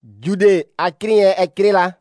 Jude akriye ekrila.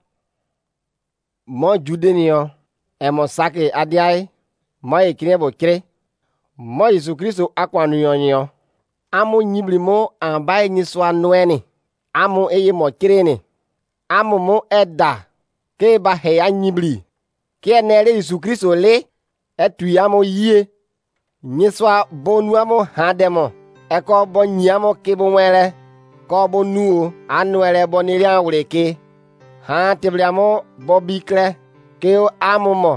Mo Jude niyo. Emo sake adiae. Mo ekriye bo kre. Mo Yesu Kristo akwanu yonyo. Amu nyibli mo ambaye nyiswa nueni. Amu eye mo kreni. Amu mo eda. Ke ba heya nyibli. Ke nere Yesu Kristo le. Etuyamo yie. Nyiswa bonuamo handemo. Eko bo nyamo kebo mwere. Ko bo nuo anuere bo niria ureke. Ha tebliamo bo bikre. Ke amumo.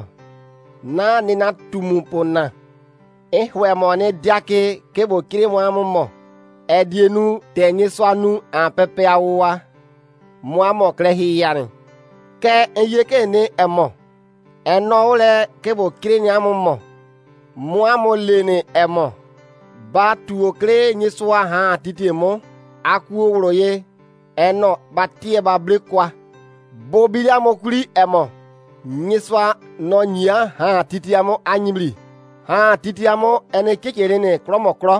Na nina tumupona. Ehwe mo ne diake kebo kire mo amumo. Edienu te nyiswa nu ampepe awa. Mo amo krehi yani. Ke eyeke ne emo. Eno ule kebo kire ni amumo. Mo amo lene emo. Ba tuo kre nyiswa ha titi mo. Aku uroye. Eno batie bable kwa. Bobilia mo kuri emo. Nyiswa no nyia ha titi amo anyibli. Ha titi amo ene kekere ne kromokro.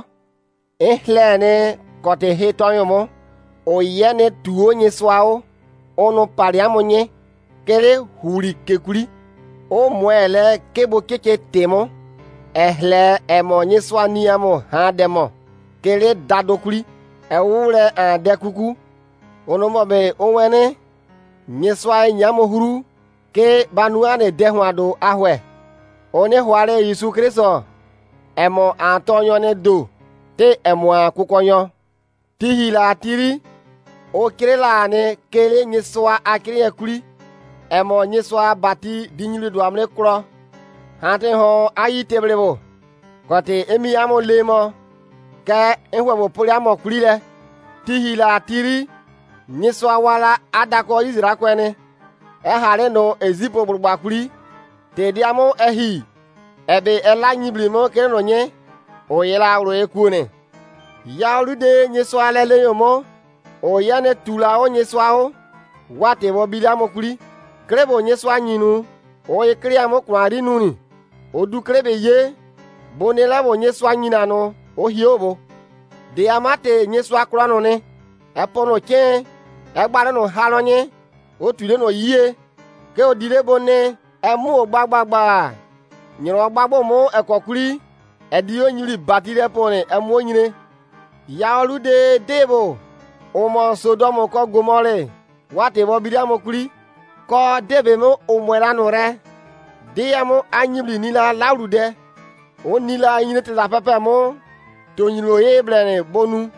Ehle ne kote he tonyo mo. Oye ne tuo nyiswa o. Ono pariamo nye. Kere huri kekuri. O mwele kebo keke temo. Ehle emo nyiswa ni amo ha demo. Kere dadokuri. Ewure ande kuku. Ono mobe onwene. Nyiswa nyamo huru. Ke banuane dehwado ahwe. One hware Yesu Kristo. Emo antonyo ne do. Te emo akukonyo. Tihila atiri. O kirela ne kele nyiswa akiri kuri. Emo nyiswa bati dinyili duamle kuro. Hante ho ayi teblebo. Kote emi amo lemo. Ke enwebo poli amo kuri le. Tihila atiri. Nyiswa wala adako izira kwene. Ehare no ezipo burugba kuri. Te diamo ehi. Ebe ela nyibli mo keno nye. Oyela uro ekuone. Ya olude nyiswa lele yomo. Oyane tula o nyiswa o. Wate wo biliamo kuri. Krebo nyiswa nyinu. Oye kriamo kwari nuni. Odu krebe ye. Bonela wo nyiswa nyinano. Ohiobo. De amate nyiswa kurano ne. Epono chen. Egbara no halo nye. Otule no yie. Ke odile bone. Emu ogbagba. Nyiro ogbagbo mo ekokuri. Ediyo nyiri batire pone. Emu onyine. Ya olude debo. Omo Sodomo ko Gomore. Wate wo biliamo kuri. Ko debe mo omwera no re. Deyamo anyibli nila laurude. O nila nyine te la pepe mo. To nyiro yeblene bonu.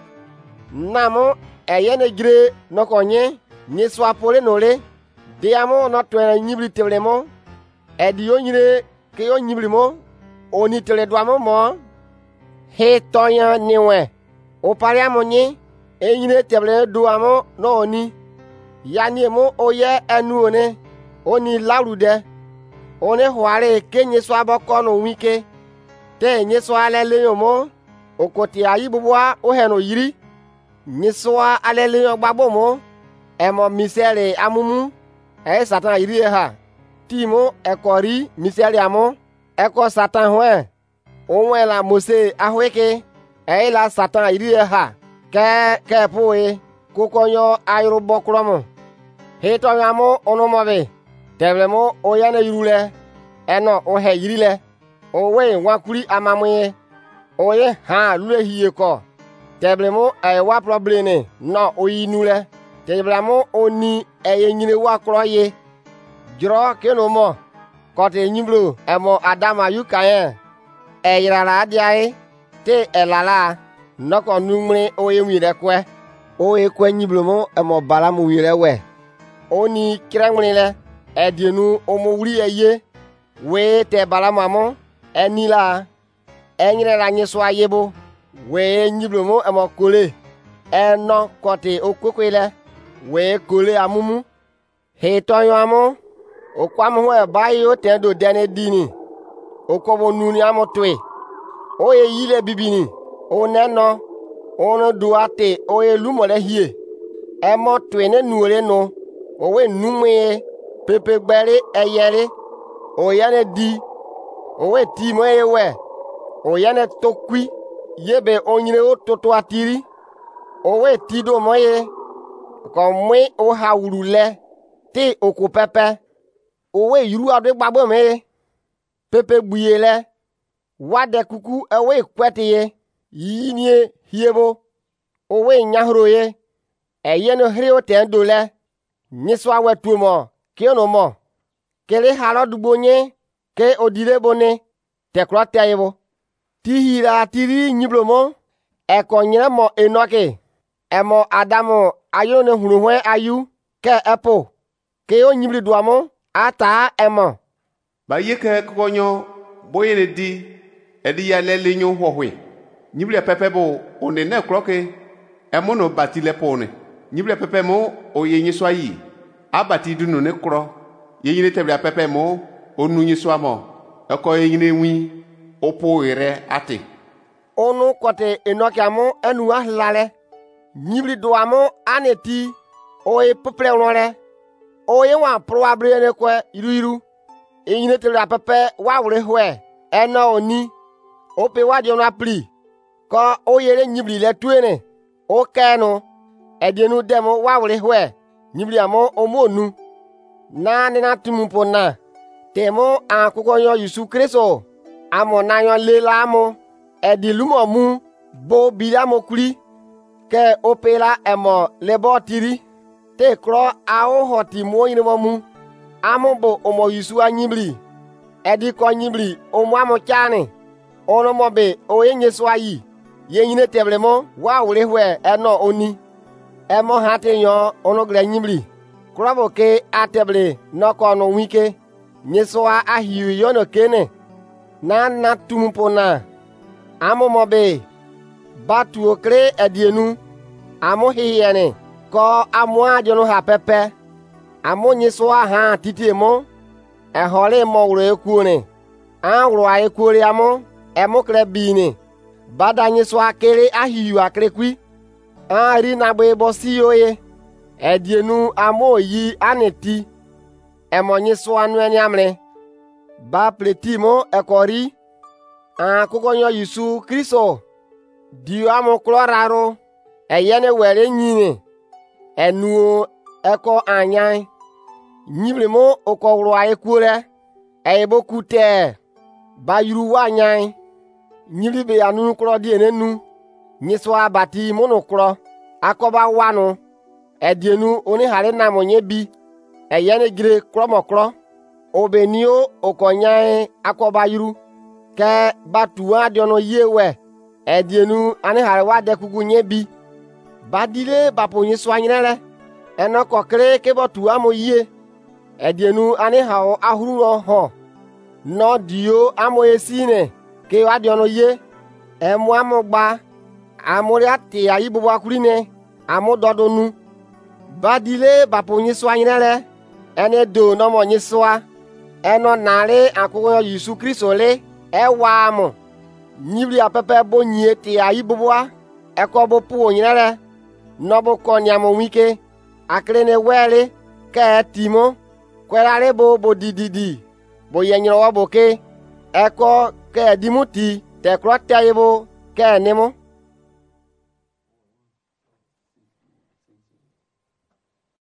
Namo eyene gire no konye. Nyiswa pole nole. Deyamo no twene nyibli teble mo. Ediyo nyire ke yo nyibli mo. Oni tele dwamo mo. He tonya niwe. O pariamo nye. Enyine teble duamo no oni. Yani mo oye enu one. Oni laurude. One hware ke nyiswa boko no wike. Te nyiswa lele yo mo. Okoti ayi bubwa oheno yiri. Nyiswa alele yo gbagbo mo. Emo misere amumu. Satan yiri ha. Timo ekori misere amo. Eko Satan hwe. Onwe la Mose ahweke. La Satan yiri ha. Ke poe. Kukonyo ayro bokromo. Heto yamo onomobe. Teblemo oyane yirule. Eno ohe yirile. Owe wakuri amamuye. Oye ha lule hiye ko. Teblemo wa probleme. No oyinule. Teblemo oni nyine wakro ye. Jro keno mo. Kote nyiblo emo adama yukaye. Yirala adiae. Te elala. Noko numre oye mwire kwe. Oye kwe nyiblo mo emo balamu wire we. Oni kiremwile. Edienu omo wuri eye. We te balamu amo. Enila. Enyire la nyeswa yebo. We nyiblo mo emo kole. Eno kote okwekwele. We kole amumu. He tonyo amo. Okwamu hwe bayi o tendo dene dini. Okobo nuni amo twe. Oye yile bibini. Oneno. Ono duate oye lumole hie. Emo twe ne nuore no. Owe numwe. Pepe gbere eyere. Oyane di. Owe timo ewe. Oyane tokwi. Yebe onyine o toto atiri. Owe tido moye. ko mwe o ha wulule te oko pepe owe yuru ade gbagbo me pepe buyele wade kuku ewe kwetiye yinie hiebo owe nyahroye eyeno hrio tendole nyiswa wetumo kiono mo kele halo dubonye ke odile bone tekro tayebo tihira tiri nyiblomo ekonyere mo enoke emo adamu ayone huruhwe ayu ke epo ke o nyibli duamo ata emo ba yeke konyo boyene di edi ya lele nyo hohwe nyibli pepe bo one ne kroke emono batile pone nyibli pepe mo oyenyi swayi abati dunu ne kro yenyine tebla pepe mo onunyi swamo eko yenyine wi opo ire ati onu kote enoke amo enu ahlale nyibli duamo aneti oye peple onore oye wa pro abrene kwe iru enyine tebla pepe wa wure hwe eno oni ope wa di ona pli ko oyere nyibli le tuene o kenu edienu demo wa wure hwe nyibli amo omonu na ni na tumupo na temo akụkọ yo Yesu Kristo amo na yo lela amo edilumo mu bo bilamo kuri ke opela emo lebo tiri te kro ao hoti mo yinimo mu amo bo omo Yesu anyibli edi ko nyibli omo amo chani ono mo be oyenye swayi yenyine teblemo wa wure hwe eno oni emo hati yo ono gre nyibli krabo ke ateble noko no wike nyeswa ahiu yono kene na tumpo na amo mobe batu okre edienu amo hiyene ko amo ajono ha pepe amo nyeswa ha titiemo ehole mo wuro ekuone awuro ayekuore amo emo kre bini bada nyeswa kere ahiu akrekwi ari na gbe bosi oye edienu amo yi aneti emonyi swanu eni amre ba pletimo ekori akụkọ yo Yesu Kristo di amo kloraro eyene were nyine enu eko anya nyiblemo okowro ayekure eyebokute ba yuru wanya nyiblibe anu kro di enenu nyiswa bati monokro akoba wanu edienu oni hare na monye bi eyene gire kromokro obenio okonyae akoba yuru ke batuwa diono yewe edienu ani hare wade kugu nye bi badile baponye swanyere enoko kre ke botuwa mo ye edienu ani hao ahuru ho no dio amo esine ke wadiono ye emu amogba amori ati ayibubu akurine amododonu badile baponye swanyere ene do no mo nyiswa eno nare akụkọ Yesu Kristo le ewa amo nyibli apepe bo nyie ti ayibubwa ekobo pu onyere no bo konyamo wike akrene wele ke timo kwerare bo dididi bo yenyiro wo bo ke eko ke dimuti te krote yebo ke nimo